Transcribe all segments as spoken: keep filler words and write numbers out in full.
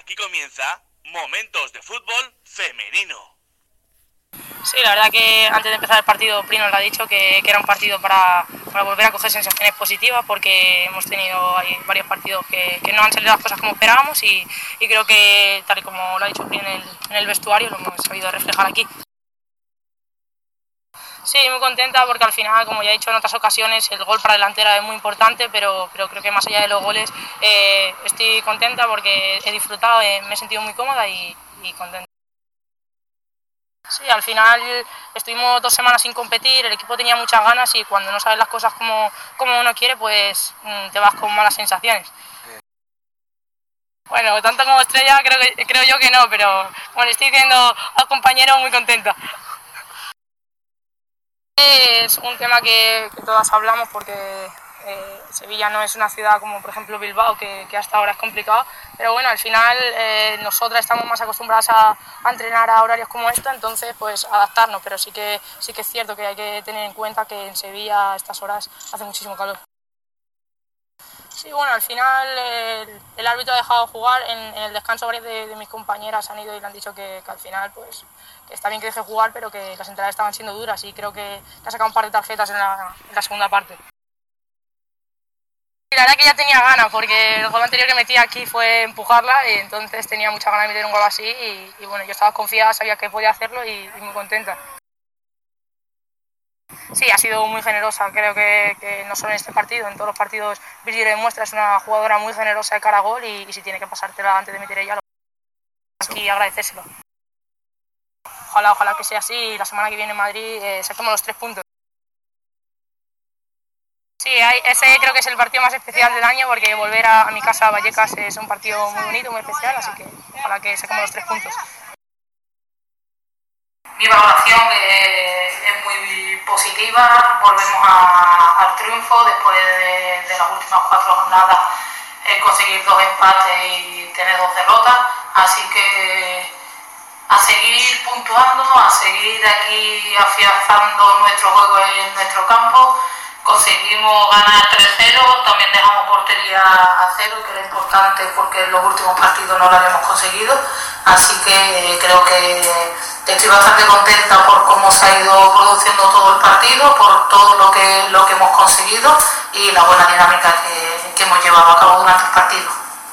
Aquí comienza Momentos de Fútbol Femenino. Sí, la verdad que antes de empezar el partido Prino le ha dicho que, que era un partido para, para volver a coger sensaciones positivas, porque hemos tenido ahí varios partidos que, que no han salido las cosas como esperábamos y, y creo que, tal y como lo ha dicho Prino en el, en el vestuario, lo hemos sabido reflejar aquí. Sí, muy contenta porque al final, como ya he dicho en otras ocasiones, el gol para delantera es muy importante, pero, pero creo que más allá de los goles eh, estoy contenta porque he disfrutado, eh, me he sentido muy cómoda y, y contenta. Sí, al final estuvimos dos semanas sin competir, el equipo tenía muchas ganas y cuando no sabes las cosas como, como uno quiere, pues te vas con malas sensaciones. Bueno, tanto como estrella creo, que, creo yo que no, pero como le estoy diciendo al compañero, muy contenta. Es un tema que, que todas hablamos porque eh, Sevilla no es una ciudad como por ejemplo Bilbao, que, que hasta ahora es complicado, pero bueno, al final eh, nosotras estamos más acostumbradas a, a entrenar a horarios como este, entonces pues adaptarnos, pero sí que, sí que es cierto que hay que tener en cuenta que en Sevilla a estas horas hace muchísimo calor. Sí, bueno, al final el, el árbitro ha dejado jugar, en, en el descanso varias de, de mis compañeras han ido y le han dicho que, que al final pues que está bien que deje jugar, pero que las entradas estaban siendo duras y creo que ha sacado un par de tarjetas en la, en la segunda parte. La verdad que ya tenía ganas, porque el gol anterior que metí aquí fue empujarla y entonces tenía mucha ganas de meter un gol así y, y bueno, yo estaba confiada, sabía que podía hacerlo y, y muy contenta. Sí, ha sido muy generosa, creo que, que no solo en este partido, en todos los partidos Virgil demuestra, es una jugadora muy generosa de cara a gol y, y si tiene que pasártela antes de meter ella, lo aquí agradecérselo. Ojalá, ojalá que sea así y la semana que viene en Madrid eh, saquemos los tres puntos. Sí, hay, ese creo que es el partido más especial del año porque volver a, a mi casa a Vallecas es un partido muy bonito, muy especial, así que ojalá que saquemos los tres puntos. Mi valoración eh, es muy positiva, volvemos a, al triunfo después de, de las últimas cuatro jornadas, eh, conseguir dos empates y tener dos derrotas, así que a seguir puntuando, a seguir aquí afianzando nuestro juego en nuestro campo. Conseguimos ganar tres cero, también dejamos portería a cero, que era importante porque en los últimos partidos no lo habíamos conseguido, así que creo que estoy bastante contenta por cómo se ha ido produciendo todo el partido, por todo lo que, lo que hemos conseguido y la buena dinámica que, que hemos llevado a cabo durante el partido.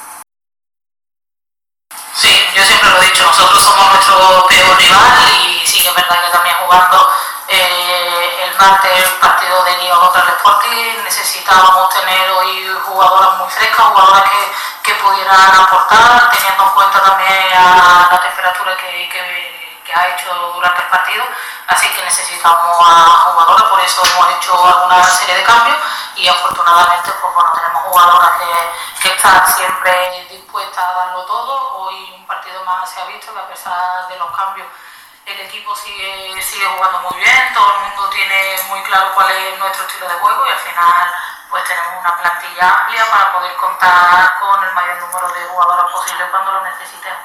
Sí, yo siempre lo he dicho, nosotros somos nuestro peor rival y sí que es verdad que también jugando eh, el martes el partido de Liga contra el Sporting necesitábamos tener hoy jugadoras muy frescas, jugadoras que, que pudieran aportar, teniendo en cuenta también a la temperatura que, que, que ha hecho durante el partido, así que necesitamos a jugadoras, por eso hemos hecho alguna serie de cambios y afortunadamente pues bueno, tenemos jugadoras que, que están siempre dispuestas a darlo todo. Hoy un partido más se ha visto que a pesar de los cambios el equipo sigue, sigue jugando muy bien, todo el mundo tiene muy claro cuál es nuestro estilo de juego y al final pues tenemos una plantilla amplia para poder contar con el mayor número de jugadores posible cuando lo necesitemos.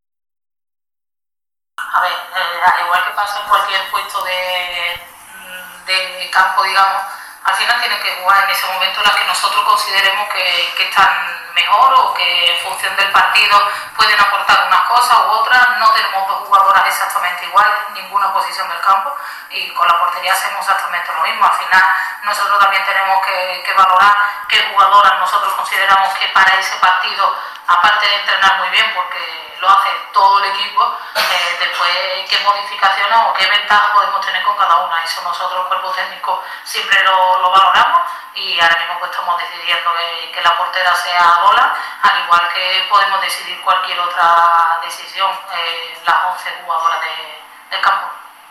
A ver, eh, al igual que pasa en cualquier puesto de, de campo, digamos, al final tienen que jugar en ese momento las que nosotros consideremos que, que están mejor o que en función del partido pueden aportar unas cosas u otras. No tenemos dos jugadoras exactamente iguales en ninguna posición del campo y con la portería hacemos exactamente lo mismo. Al final nosotros también tenemos que, que valorar qué jugadoras nosotros consideramos que para ese partido, aparte de entrenar muy bien porque lo hace todo el equipo, eh, después qué modificaciones o qué ventajas podemos tener con cada una. Eso nosotros, cuerpo técnico, siempre lo, lo valoramos y ahora mismo pues estamos decidiendo que, que la portera sea Lola, al igual que podemos decidir cualquier otra decisión, eh, las once jugadoras de, del campo.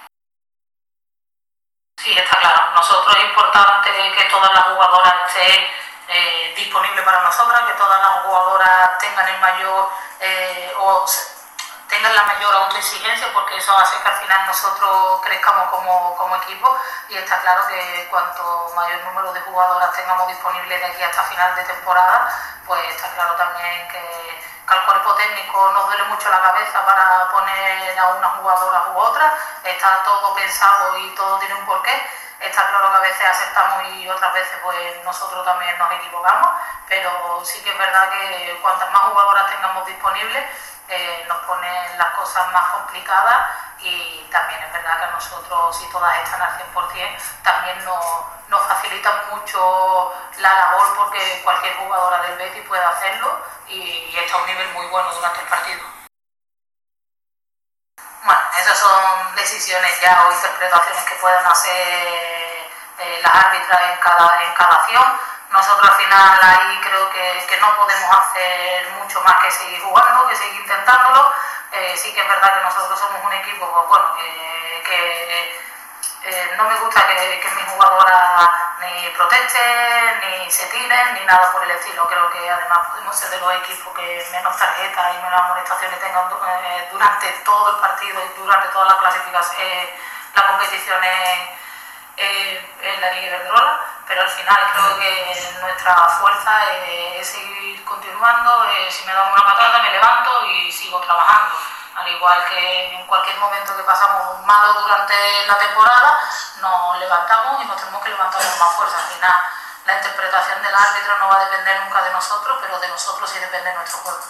Sí, está claro. Nosotros es importante que todas las jugadoras estén eh, disponibles para nosotras, que todas las jugadoras tengan el mayor eh, o tengan la mayor autoexigencia, porque eso hace que al final nosotros crezcamos como, como equipo y está claro que cuanto mayor número de jugadoras tengamos disponibles de aquí hasta final de temporada, pues está claro también que, que al cuerpo técnico nos duele mucho la cabeza para poner a una jugadora u otra, está todo pensado y todo tiene un porqué Está claro que a veces acertamos y otras veces pues nosotros también nos equivocamos, pero sí que es verdad que cuantas más jugadoras tengamos disponibles, eh, nos ponen las cosas más complicadas y también es verdad que a nosotros, si todas están al cien por cien, también nos, nos facilita mucho la labor porque cualquier jugadora del Betis puede hacerlo y, y está a un nivel muy bueno durante el partido. Bueno, esas son decisiones ya o interpretaciones que pueden hacer eh, las árbitras en cada, en cada acción. Nosotros al final ahí creo que, que no podemos hacer mucho más que seguir jugando, que seguir intentándolo. Eh, sí que es verdad que nosotros somos un equipo, pues bueno, que, que eh, no me gusta que, que mis jugadoras ni protesten, ni se tiren, ni nada por el estilo. Creo que además podemos ser de los equipos que menos tarjetas y menos amonestaciones tengan eh, durante todo el partido y durante toda la clasificación, eh, la competición en, eh, en la Liga Iberdrola, pero al final creo que nuestra fuerza es, es seguir continuando. Eh, si me dan una patada me levanto y sigo trabajando. Al igual que en cualquier momento que pasamos malo durante la temporada, nos levantamos y nos tenemos que levantar con más fuerza. Al final, la interpretación del árbitro no va a depender nunca de nosotros, pero de nosotros sí depende nuestro juego.